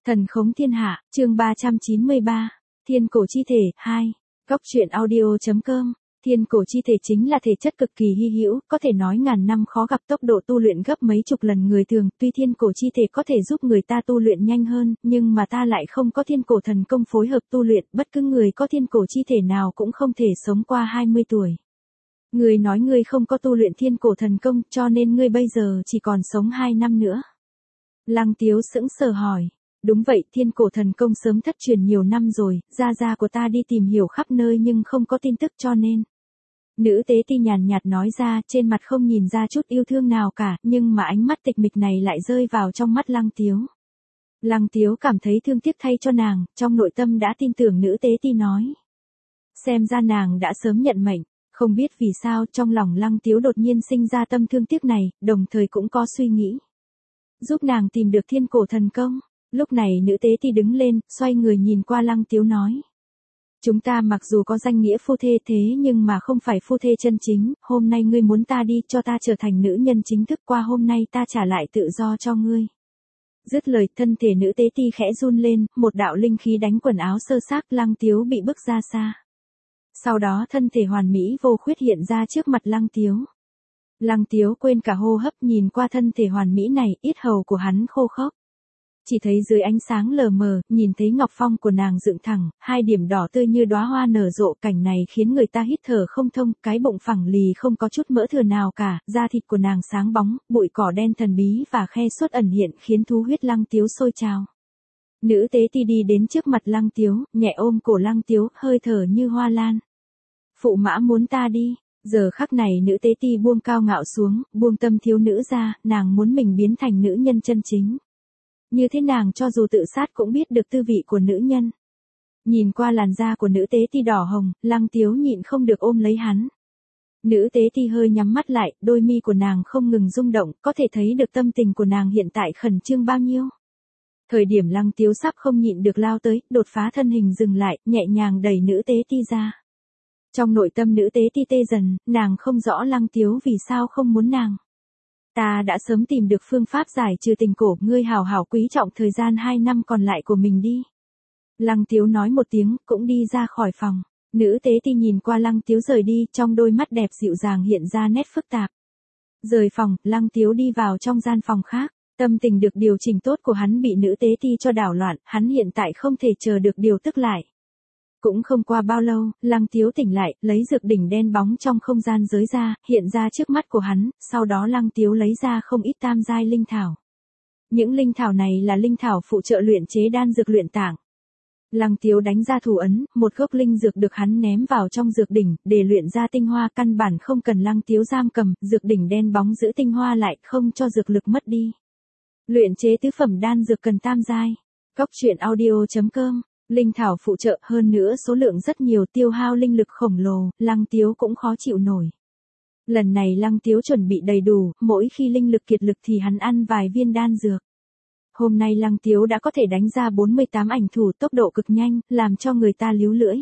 Thần khống thiên hạ, chương 393, Thiên cổ chi thể, 2. Góc truyện audio.com. Thiên cổ chi thể chính là thể chất cực kỳ hy hữu, có thể nói ngàn năm khó gặp, tốc độ tu luyện gấp mấy chục lần người thường, tuy thiên cổ chi thể có thể giúp người ta tu luyện nhanh hơn, nhưng mà ta lại không có thiên cổ thần công phối hợp tu luyện, bất cứ người có thiên cổ chi thể nào cũng không thể sống qua 20 tuổi. Người nói ngươi không có tu luyện thiên cổ thần công, cho nên ngươi bây giờ chỉ còn sống 2 năm nữa. Lăng Tiếu sững sờ hỏi. Đúng vậy, thiên cổ thần công sớm thất truyền nhiều năm rồi, gia của ta đi tìm hiểu khắp nơi nhưng không có tin tức cho nên. Nữ tế ti nhàn nhạt nói ra, trên mặt không nhìn ra chút yêu thương nào cả, nhưng mà ánh mắt tịch mịch này lại rơi vào trong mắt Lăng Tiếu. Lăng Tiếu cảm thấy thương tiếc thay cho nàng, trong nội tâm đã tin tưởng nữ tế ti nói. Xem ra nàng đã sớm nhận mệnh, không biết vì sao trong lòng Lăng Tiếu đột nhiên sinh ra tâm thương tiếc này, đồng thời cũng có suy nghĩ. Giúp nàng tìm được thiên cổ thần công. Lúc này nữ tế ti đứng lên, xoay người nhìn qua Lăng Tiếu nói. Chúng ta mặc dù có danh nghĩa phu thê thế nhưng mà không phải phu thê chân chính, hôm nay ngươi muốn ta đi cho ta trở thành nữ nhân chính thức, qua hôm nay ta trả lại tự do cho ngươi. Dứt lời, thân thể nữ tế ti khẽ run lên, một đạo linh khí đánh quần áo sơ xác, Lăng Tiếu bị bước ra xa. Sau đó thân thể hoàn mỹ vô khuyết hiện ra trước mặt Lăng Tiếu. Lăng Tiếu quên cả hô hấp nhìn qua thân thể hoàn mỹ này, yết hầu của hắn khô khốc. Chỉ thấy dưới ánh sáng lờ mờ, nhìn thấy ngọc phong của nàng dựng thẳng, 2 điểm đỏ tươi như đóa hoa nở rộ, cảnh này khiến người ta hít thở không thông, cái bụng phẳng lì không có chút mỡ thừa nào cả, da thịt của nàng sáng bóng, bụi cỏ đen thần bí và khe suốt ẩn hiện khiến thú huyết Lăng Tiếu sôi trào. Nữ tế ti đi đến trước mặt Lăng Tiếu, nhẹ ôm cổ Lăng Tiếu, hơi thở như hoa lan. Phụ mã muốn ta đi. Giờ khắc này nữ tế ti buông cao ngạo xuống, buông tâm thiếu nữ ra, nàng muốn mình biến thành nữ nhân chân chính. Như thế nàng cho dù tự sát cũng biết được tư vị của nữ nhân. Nhìn qua làn da của nữ tế ti đỏ hồng, Lăng Tiếu nhịn không được ôm lấy hắn. Nữ tế ti hơi nhắm mắt lại, đôi mi của nàng không ngừng rung động, có thể thấy được tâm tình của nàng hiện tại khẩn trương bao nhiêu. Thời điểm Lăng Tiếu sắp không nhịn được lao tới, đột phá thân hình dừng lại, nhẹ nhàng đẩy nữ tế ti ra. Trong nội tâm nữ tế ti tê dần, nàng không rõ Lăng Tiếu vì sao không muốn nàng. Ta đã sớm tìm được phương pháp giải trừ tình cổ, ngươi hảo hảo quý trọng thời gian 2 năm còn lại của mình đi. Lăng Tiếu nói một tiếng, cũng đi ra khỏi phòng. Nữ tế ti nhìn qua Lăng Tiếu rời đi, trong đôi mắt đẹp dịu dàng hiện ra nét phức tạp. Rời phòng, Lăng Tiếu đi vào trong gian phòng khác. Tâm tình được điều chỉnh tốt của hắn bị nữ tế ti cho đảo loạn, hắn hiện tại không thể chờ được điều tức lại. Cũng không qua bao lâu, Lăng Tiếu tỉnh lại, lấy dược đỉnh đen bóng trong không gian giới ra, hiện ra trước mắt của hắn, sau đó Lăng Tiếu lấy ra không ít tam giai linh thảo. Những linh thảo này là linh thảo phụ trợ luyện chế đan dược luyện tạng. Lăng Tiếu đánh ra thủ ấn, một gốc linh dược được hắn ném vào trong dược đỉnh, để luyện ra tinh hoa, căn bản không cần Lăng Tiếu giam cầm, dược đỉnh đen bóng giữ tinh hoa lại, không cho dược lực mất đi. Luyện chế tứ phẩm đan dược cần tam giai. Góc truyện audio.com. Linh thảo phụ trợ, hơn nữa số lượng rất nhiều, tiêu hao linh lực khổng lồ, Lăng Tiếu cũng khó chịu nổi. Lần này Lăng Tiếu chuẩn bị đầy đủ, mỗi khi linh lực kiệt lực thì hắn ăn vài viên đan dược. Hôm nay Lăng Tiếu đã có thể đánh ra 48 ảnh thủ, tốc độ cực nhanh, làm cho người ta líu lưỡi.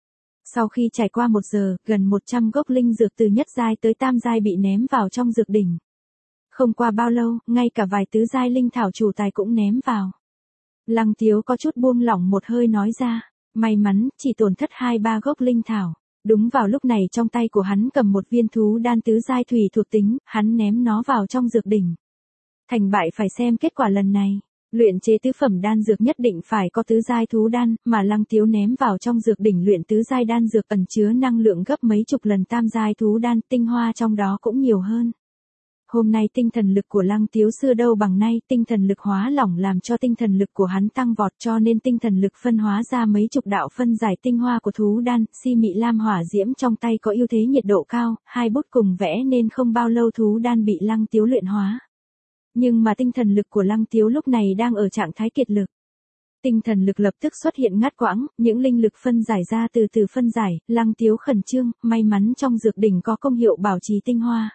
Sau khi trải qua 1 giờ, gần 100 gốc linh dược từ nhất giai tới tam giai bị ném vào trong dược đỉnh. Không qua bao lâu, ngay cả vài tứ giai linh thảo chủ tài cũng ném vào. Lăng Tiếu có chút buông lỏng một hơi nói ra, may mắn, chỉ tổn thất 2-3 gốc linh thảo. Đúng vào lúc này trong tay của hắn cầm một viên thú đan tứ giai thủy thuộc tính, hắn ném nó vào trong dược đỉnh. Thành bại phải xem kết quả lần này. Luyện chế tứ phẩm đan dược nhất định phải có tứ giai thú đan, mà Lăng Tiếu ném vào trong dược đỉnh luyện tứ giai đan dược ẩn chứa năng lượng gấp mấy chục lần tam giai thú đan, tinh hoa trong đó cũng nhiều hơn. Hôm nay tinh thần lực của Lăng Tiếu xưa đâu bằng nay, tinh thần lực hóa lỏng làm cho tinh thần lực của hắn tăng vọt, cho nên tinh thần lực phân hóa ra mấy chục đạo phân giải tinh hoa của thú đan, si mị lam hỏa diễm trong tay có ưu thế nhiệt độ cao, 2 bút cùng vẽ nên không bao lâu thú đan bị Lăng Tiếu luyện hóa. Nhưng mà tinh thần lực của Lăng Tiếu lúc này đang ở trạng thái kiệt lực. Tinh thần lực lập tức xuất hiện ngắt quãng, những linh lực phân giải ra từ từ phân giải, Lăng Tiếu khẩn trương, may mắn trong dược đỉnh có công hiệu bảo trì tinh hoa.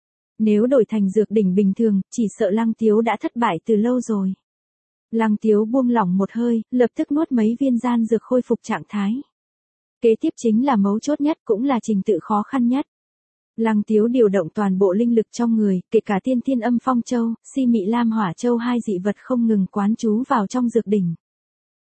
Nếu đổi thành dược đỉnh bình thường, chỉ sợ Lăng Tiếu đã thất bại từ lâu rồi. Lăng Tiếu buông lỏng một hơi, lập tức nuốt mấy viên gian dược khôi phục trạng thái. Kế tiếp chính là mấu chốt nhất, cũng là trình tự khó khăn nhất. Lăng Tiếu điều động toàn bộ linh lực trong người, kể cả tiên thiên âm phong châu, si mị lam hỏa châu, 2 dị vật không ngừng quán trú vào trong dược đỉnh.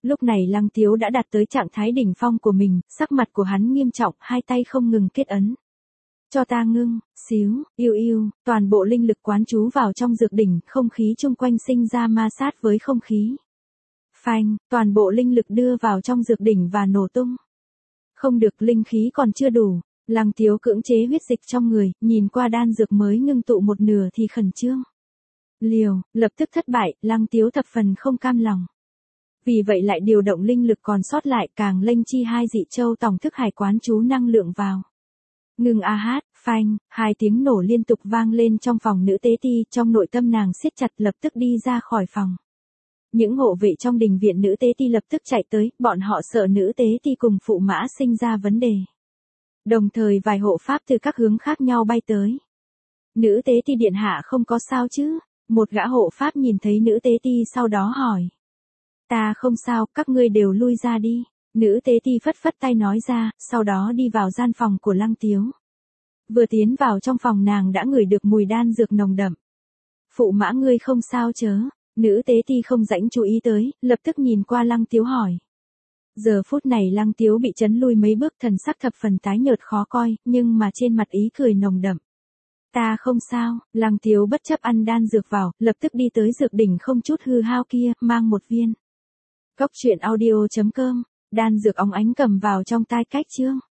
Lúc này Lăng Tiếu đã đạt tới trạng thái đỉnh phong của mình, sắc mặt của hắn nghiêm trọng, hai tay không ngừng kết ấn. Cho ta ngưng, xíu, yêu yêu, toàn bộ linh lực quán trú vào trong dược đỉnh, không khí chung quanh sinh ra ma sát với không khí. Phanh, toàn bộ linh lực đưa vào trong dược đỉnh và nổ tung. Không được, linh khí còn chưa đủ. Lăng Tiếu cưỡng chế huyết dịch trong người, nhìn qua đan dược mới ngưng tụ một nửa thì khẩn trương. Liều, lập tức thất bại, Lăng Tiếu thập phần không cam lòng. Vì vậy lại điều động linh lực còn sót lại, càng lênh chi hai dị châu tổng thức hải quán chú năng lượng vào. Ngưng a hát, phanh, hai tiếng nổ liên tục vang lên trong phòng nữ tế ti, trong nội tâm nàng siết chặt lập tức đi ra khỏi phòng. Những hộ vệ trong đình viện nữ tế ti lập tức chạy tới, bọn họ sợ nữ tế ti cùng phụ mã sinh ra vấn đề. Đồng thời vài hộ pháp từ các hướng khác nhau bay tới. Nữ tế ti điện hạ không có sao chứ? Một gã hộ pháp nhìn thấy nữ tế ti sau đó hỏi. Ta không sao, các ngươi đều lui ra đi. Nữ tế ti phất phất tay nói ra, sau đó đi vào gian phòng của Lăng Tiếu. Vừa tiến vào trong phòng nàng đã ngửi được mùi đan dược nồng đậm. Phụ mã ngươi không sao chớ? Nữ tế ti không rảnh chú ý tới, lập tức nhìn qua Lăng Tiếu hỏi. Giờ phút này Lăng Tiếu bị chấn lui mấy bước, thần sắc thập phần tái nhợt khó coi, nhưng mà trên mặt ý cười nồng đậm. Ta không sao, Lăng Tiếu bất chấp ăn đan dược vào, lập tức đi tới dược đỉnh không chút hư hao kia, mang một viên. Cốc truyện audio.com, đan dược óng ánh cầm vào trong tai cách chương.